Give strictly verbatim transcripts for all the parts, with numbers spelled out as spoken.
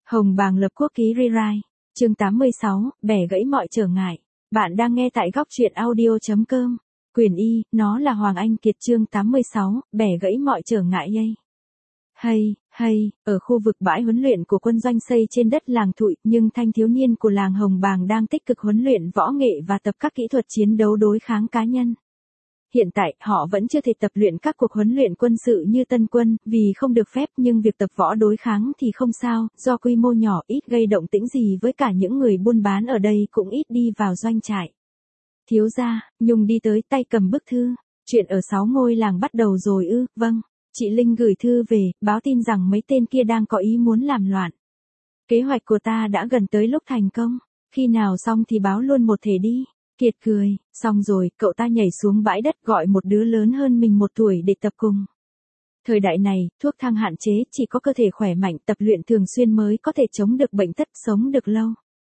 Hồng Bàng lập quốc ký rewrite, chương tám mươi sáu, bẻ gãy mọi trở ngại. Bạn đang nghe tại góc truyện audio chấm com. Quyền Y, nó là Hoàng Anh Kiệt chương tám mươi sáu, bẻ gãy mọi trở ngại yay. Hay, hay, ở khu vực bãi huấn luyện của quân doanh xây trên đất làng Thụy, nhưng thanh thiếu niên của làng Hồng Bàng đang tích cực huấn luyện võ nghệ và tập các kỹ thuật chiến đấu đối kháng cá nhân. Hiện tại, họ vẫn chưa thể tập luyện các cuộc huấn luyện quân sự như tân quân, vì không được phép, nhưng việc tập võ đối kháng thì không sao, do quy mô nhỏ ít gây động tĩnh gì với cả những người buôn bán ở đây cũng ít đi vào doanh trại. Thiếu gia, Nhung đi tới tay cầm bức thư. Chuyện ở sáu ngôi làng bắt đầu rồi ư? Vâng. Chị Linh gửi thư về, báo tin rằng mấy tên kia đang có ý muốn làm loạn. Kế hoạch của ta đã gần tới lúc thành công. Khi nào xong thì báo luôn một thể đi. Kiệt cười, xong rồi, cậu ta nhảy xuống bãi đất gọi một đứa lớn hơn mình một tuổi để tập cùng. Thời đại này, thuốc thang hạn chế, chỉ có cơ thể khỏe mạnh tập luyện thường xuyên mới có thể chống được bệnh tật, sống được lâu.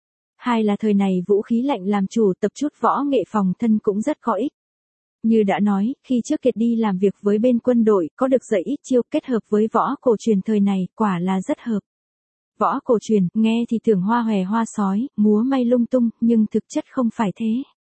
Hai là thời này vũ khí lạnh làm chủ, tập chút võ nghệ phòng thân cũng rất có ích. Như đã nói, khi trước Kiệt đi làm việc với bên quân đội, có được dạy ít chiêu kết hợp với võ cổ truyền thời này, quả là rất hợp. Võ cổ truyền, nghe thì tưởng hoa hòe hoa sói, múa may lung tung, nhưng thực chất không phải thế.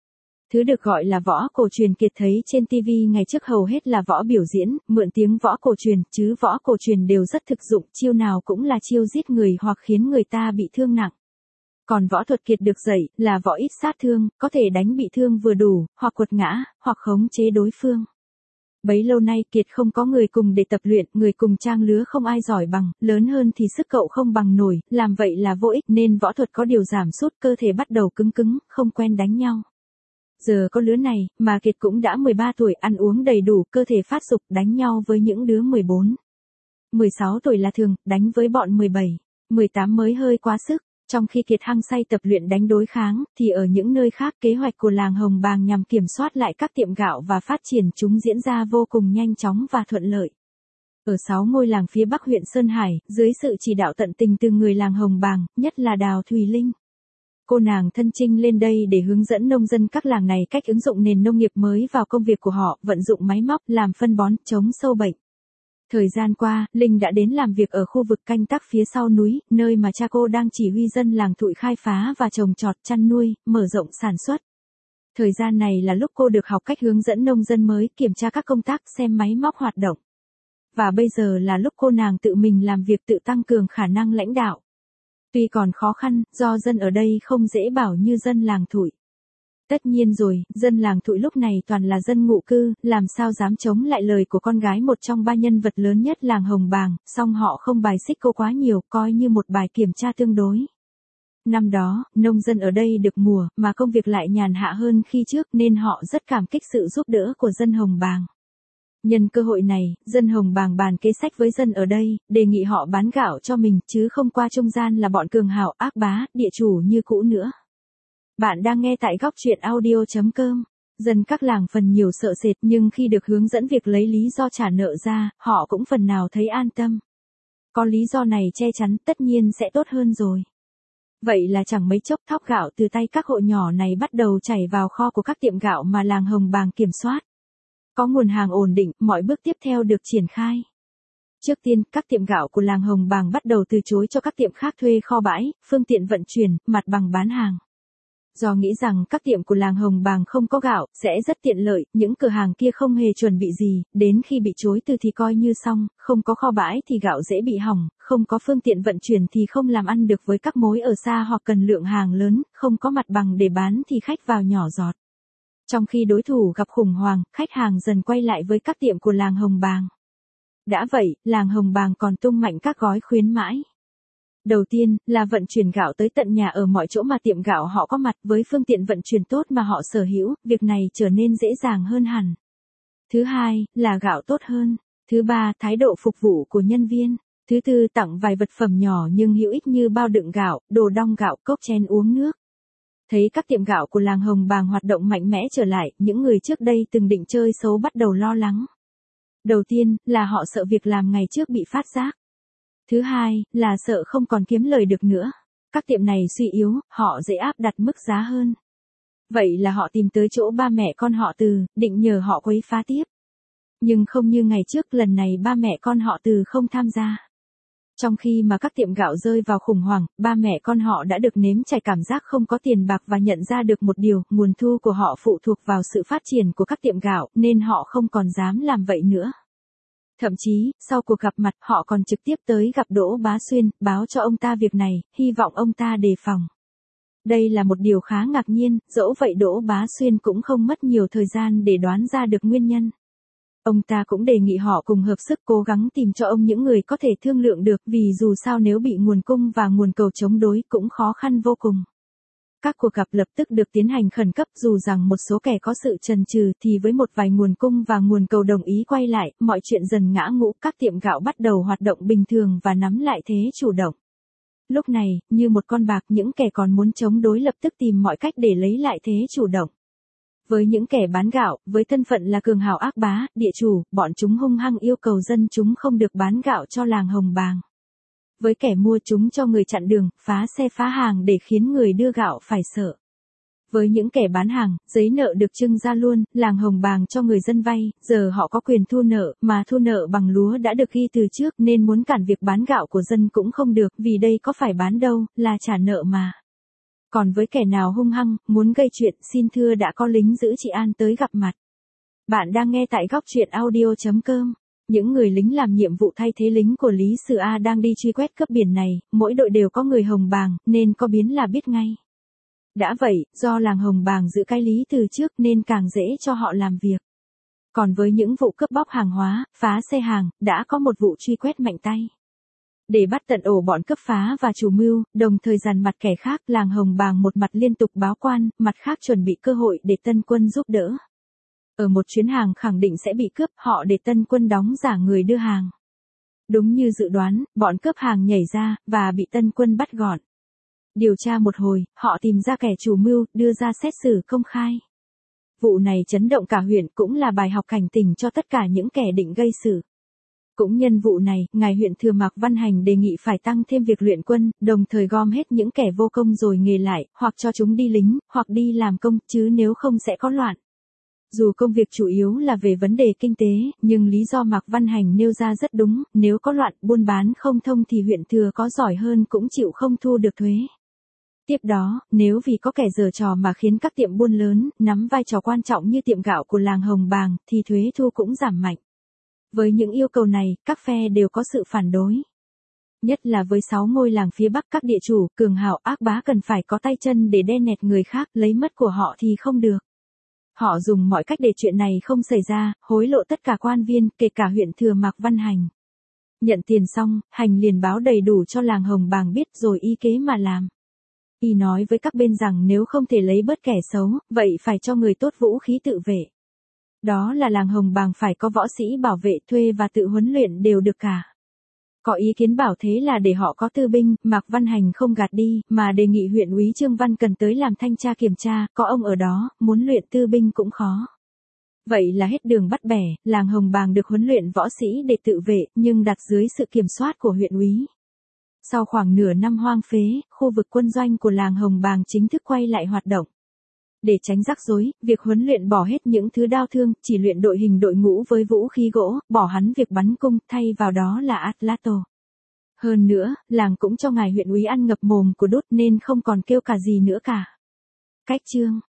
Thứ được gọi là võ cổ truyền Kiệt thấy trên ti vi ngày trước hầu hết là võ biểu diễn, mượn tiếng võ cổ truyền, chứ võ cổ truyền đều rất thực dụng, chiêu nào cũng là chiêu giết người hoặc khiến người ta bị thương nặng. Còn võ thuật Kiệt được dạy, là võ ít sát thương, có thể đánh bị thương vừa đủ, hoặc quật ngã, hoặc khống chế đối phương. Bấy lâu nay Kiệt không có người cùng để tập luyện, người cùng trang lứa không ai giỏi bằng, lớn hơn thì sức cậu không bằng nổi, làm vậy là vô ích nên võ thuật có điều giảm sút, cơ thể bắt đầu cứng cứng, không quen đánh nhau. Giờ có lứa này, mà Kiệt cũng đã mười ba tuổi, ăn uống đầy đủ, cơ thể phát dục, đánh nhau với những đứa mười bốn, mười sáu tuổi là thường, đánh với bọn mười bảy, mười tám mới hơi quá sức. Trong khi Kiệt hăng say tập luyện đánh đối kháng, thì ở những nơi khác kế hoạch của làng Hồng Bàng nhằm kiểm soát lại các tiệm gạo và phát triển chúng diễn ra vô cùng nhanh chóng và thuận lợi. Ở sáu ngôi làng phía bắc huyện Sơn Hải, dưới sự chỉ đạo tận tình từ người làng Hồng Bàng, nhất là Đào Thùy Linh. Cô nàng thân chinh lên đây để hướng dẫn nông dân các làng này cách ứng dụng nền nông nghiệp mới vào công việc của họ, vận dụng máy móc, làm phân bón, chống sâu bệnh. Thời gian qua, Linh đã đến làm việc ở khu vực canh tác phía sau núi, nơi mà cha cô đang chỉ huy dân làng Thụy khai phá và trồng trọt, chăn nuôi, mở rộng sản xuất. Thời gian này là lúc cô được học cách hướng dẫn nông dân mới, kiểm tra các công tác, xem máy móc hoạt động. Và bây giờ là lúc cô nàng tự mình làm việc, tự tăng cường khả năng lãnh đạo. Tuy còn khó khăn, do dân ở đây không dễ bảo như dân làng Thụy. Tất nhiên rồi, dân làng Thụy lúc này toàn là dân ngụ cư, làm sao dám chống lại lời của con gái một trong ba nhân vật lớn nhất làng Hồng Bàng, song họ không bài xích cô quá nhiều, coi như một bài kiểm tra tương đối. Năm đó, nông dân ở đây được mùa, mà công việc lại nhàn hạ hơn khi trước nên họ rất cảm kích sự giúp đỡ của dân Hồng Bàng. Nhân cơ hội này, dân Hồng Bàng bàn kế sách với dân ở đây, đề nghị họ bán gạo cho mình, chứ không qua trung gian là bọn cường hào, ác bá, địa chủ như cũ nữa. Bạn đang nghe tại góc truyện audio chấm com. Dân các làng phần nhiều sợ sệt, nhưng khi được hướng dẫn việc lấy lý do trả nợ ra, họ cũng phần nào thấy an tâm. Có lý do này che chắn, tất nhiên sẽ tốt hơn rồi. Vậy là chẳng mấy chốc thóc gạo từ tay các hộ nhỏ này bắt đầu chảy vào kho của các tiệm gạo mà làng Hồng Bàng kiểm soát. Có nguồn hàng ổn định, mọi bước tiếp theo được triển khai. Trước tiên, các tiệm gạo của làng Hồng Bàng bắt đầu từ chối cho các tiệm khác thuê kho bãi, phương tiện vận chuyển, mặt bằng bán hàng. Do nghĩ rằng các tiệm của làng Hồng Bàng không có gạo, sẽ rất tiện lợi, những cửa hàng kia không hề chuẩn bị gì, đến khi bị chối từ thì coi như xong, không có kho bãi thì gạo dễ bị hỏng, không có phương tiện vận chuyển thì không làm ăn được với các mối ở xa hoặc cần lượng hàng lớn, không có mặt bằng để bán thì khách vào nhỏ giọt. Trong khi đối thủ gặp khủng hoảng, khách hàng dần quay lại với các tiệm của làng Hồng Bàng. Đã vậy, làng Hồng Bàng còn tung mạnh các gói khuyến mãi. Đầu tiên, là vận chuyển gạo tới tận nhà ở mọi chỗ mà tiệm gạo họ có mặt, với phương tiện vận chuyển tốt mà họ sở hữu, việc này trở nên dễ dàng hơn hẳn. Thứ hai, là gạo tốt hơn. Thứ ba, thái độ phục vụ của nhân viên. Thứ tư, tặng vài vật phẩm nhỏ nhưng hữu ích như bao đựng gạo, đồ đong gạo, cốc chén uống nước. Thấy các tiệm gạo của làng Hồng Bàng hoạt động mạnh mẽ trở lại, những người trước đây từng định chơi xấu bắt đầu lo lắng. Đầu tiên, là họ sợ việc làm ngày trước bị phát giác. Thứ hai, là sợ không còn kiếm lời được nữa. Các tiệm này suy yếu, họ dễ áp đặt mức giá hơn. Vậy là họ tìm tới chỗ ba mẹ con họ Từ, định nhờ họ quấy phá tiếp. Nhưng không như ngày trước, lần này ba mẹ con họ Từ không tham gia. Trong khi mà các tiệm gạo rơi vào khủng hoảng, ba mẹ con họ đã được nếm trải cảm giác không có tiền bạc và nhận ra được một điều, nguồn thu của họ phụ thuộc vào sự phát triển của các tiệm gạo, nên họ không còn dám làm vậy nữa. Thậm chí, sau cuộc gặp mặt, họ còn trực tiếp tới gặp Đỗ Bá Xuyên, báo cho ông ta việc này, hy vọng ông ta đề phòng. Đây là một điều khá ngạc nhiên, dẫu vậy Đỗ Bá Xuyên cũng không mất nhiều thời gian để đoán ra được nguyên nhân. Ông ta cũng đề nghị họ cùng hợp sức cố gắng tìm cho ông những người có thể thương lượng được, vì dù sao nếu bị nguồn cung và nguồn cầu chống đối cũng khó khăn vô cùng. Các cuộc gặp lập tức được tiến hành khẩn cấp, dù rằng một số kẻ có sự chần chừ thì với một vài nguồn cung và nguồn cầu đồng ý quay lại, mọi chuyện dần ngã ngũ, các tiệm gạo bắt đầu hoạt động bình thường và nắm lại thế chủ động. Lúc này, như một con bạc, những kẻ còn muốn chống đối lập tức tìm mọi cách để lấy lại thế chủ động. Với những kẻ bán gạo, với thân phận là cường hào ác bá, địa chủ, bọn chúng hung hăng yêu cầu dân chúng không được bán gạo cho làng Hồng Bàng. Với kẻ mua, chúng cho người chặn đường, phá xe phá hàng để khiến người đưa gạo phải sợ. Với những kẻ bán hàng, giấy nợ được trưng ra luôn, làng Hồng Bàng cho người dân vay, giờ họ có quyền thu nợ, mà thu nợ bằng lúa đã được ghi từ trước nên muốn cản việc bán gạo của dân cũng không được, vì đây có phải bán đâu, là trả nợ mà. Còn với kẻ nào hung hăng, muốn gây chuyện, xin thưa đã có lính giữ trị an tới gặp mặt. Bạn đang nghe tại góc truyện audio chấm com. Những người lính làm nhiệm vụ thay thế lính của Lý Sử A đang đi truy quét cướp biển này, mỗi đội đều có người Hồng Bàng, nên có biến là biết ngay. Đã vậy, do làng Hồng Bàng giữ cái lý từ trước nên càng dễ cho họ làm việc. Còn với những vụ cướp bóc hàng hóa, phá xe hàng, đã có một vụ truy quét mạnh tay. Để bắt tận ổ bọn cướp phá và chủ mưu, đồng thời dàn mặt kẻ khác, làng Hồng Bàng một mặt liên tục báo quan, mặt khác chuẩn bị cơ hội để Tân Quân giúp đỡ. Ở một chuyến hàng khẳng định sẽ bị cướp, họ để Tân Quân đóng giả người đưa hàng. Đúng như dự đoán, bọn cướp hàng nhảy ra, và bị Tân Quân bắt gọn. Điều tra một hồi, họ tìm ra kẻ chủ mưu, đưa ra xét xử công khai. Vụ này chấn động cả huyện, cũng là bài học cảnh tỉnh cho tất cả những kẻ định gây sự. Cũng nhân vụ này, ngài huyện thừa Mạc Văn Hành đề nghị phải tăng thêm việc luyện quân, đồng thời gom hết những kẻ vô công rồi nghề lại, hoặc cho chúng đi lính, hoặc đi làm công, chứ nếu không sẽ có loạn. Dù công việc chủ yếu là về vấn đề kinh tế, nhưng lý do Mạc Văn Hành nêu ra rất đúng, nếu có loạn, buôn bán không thông thì huyện thừa có giỏi hơn cũng chịu không thu được thuế. Tiếp đó, nếu vì có kẻ giở trò mà khiến các tiệm buôn lớn, nắm vai trò quan trọng như tiệm gạo của làng Hồng Bàng, thì thuế thu cũng giảm mạnh. Với những yêu cầu này, các phe đều có sự phản đối. Nhất là với sáu ngôi làng phía Bắc, các địa chủ, cường hào, ác bá cần phải có tay chân để đe nẹt người khác, lấy mất của họ thì không được. Họ dùng mọi cách để chuyện này không xảy ra, hối lộ tất cả quan viên, kể cả huyện thừa Mạc Văn Hành. Nhận tiền xong, Hành liền báo đầy đủ cho làng Hồng Bàng biết rồi y kế mà làm. Y nói với các bên rằng nếu không thể lấy bớt kẻ xấu, vậy phải cho người tốt vũ khí tự vệ. Đó là làng Hồng Bàng phải có võ sĩ bảo vệ, thuê và tự huấn luyện đều được cả. Có ý kiến bảo thế là để họ có tư binh, Mạc Văn Hành không gạt đi, mà đề nghị huyện úy Trương Văn cần tới làm thanh tra kiểm tra, có ông ở đó, muốn luyện tư binh cũng khó. Vậy là hết đường bắt bẻ, làng Hồng Bàng được huấn luyện võ sĩ để tự vệ, nhưng đặt dưới sự kiểm soát của huyện úy. Sau khoảng nửa năm hoang phế, khu vực quân doanh của làng Hồng Bàng chính thức quay lại hoạt động. Để tránh rắc rối, việc huấn luyện bỏ hết những thứ đao thương, chỉ luyện đội hình đội ngũ với vũ khí gỗ, bỏ hẳn việc bắn cung, thay vào đó là Atlato. Hơn nữa, làng cũng cho ngài huyện úy ăn ngập mồm của đốt nên không còn kêu cả gì nữa cả. Cách chương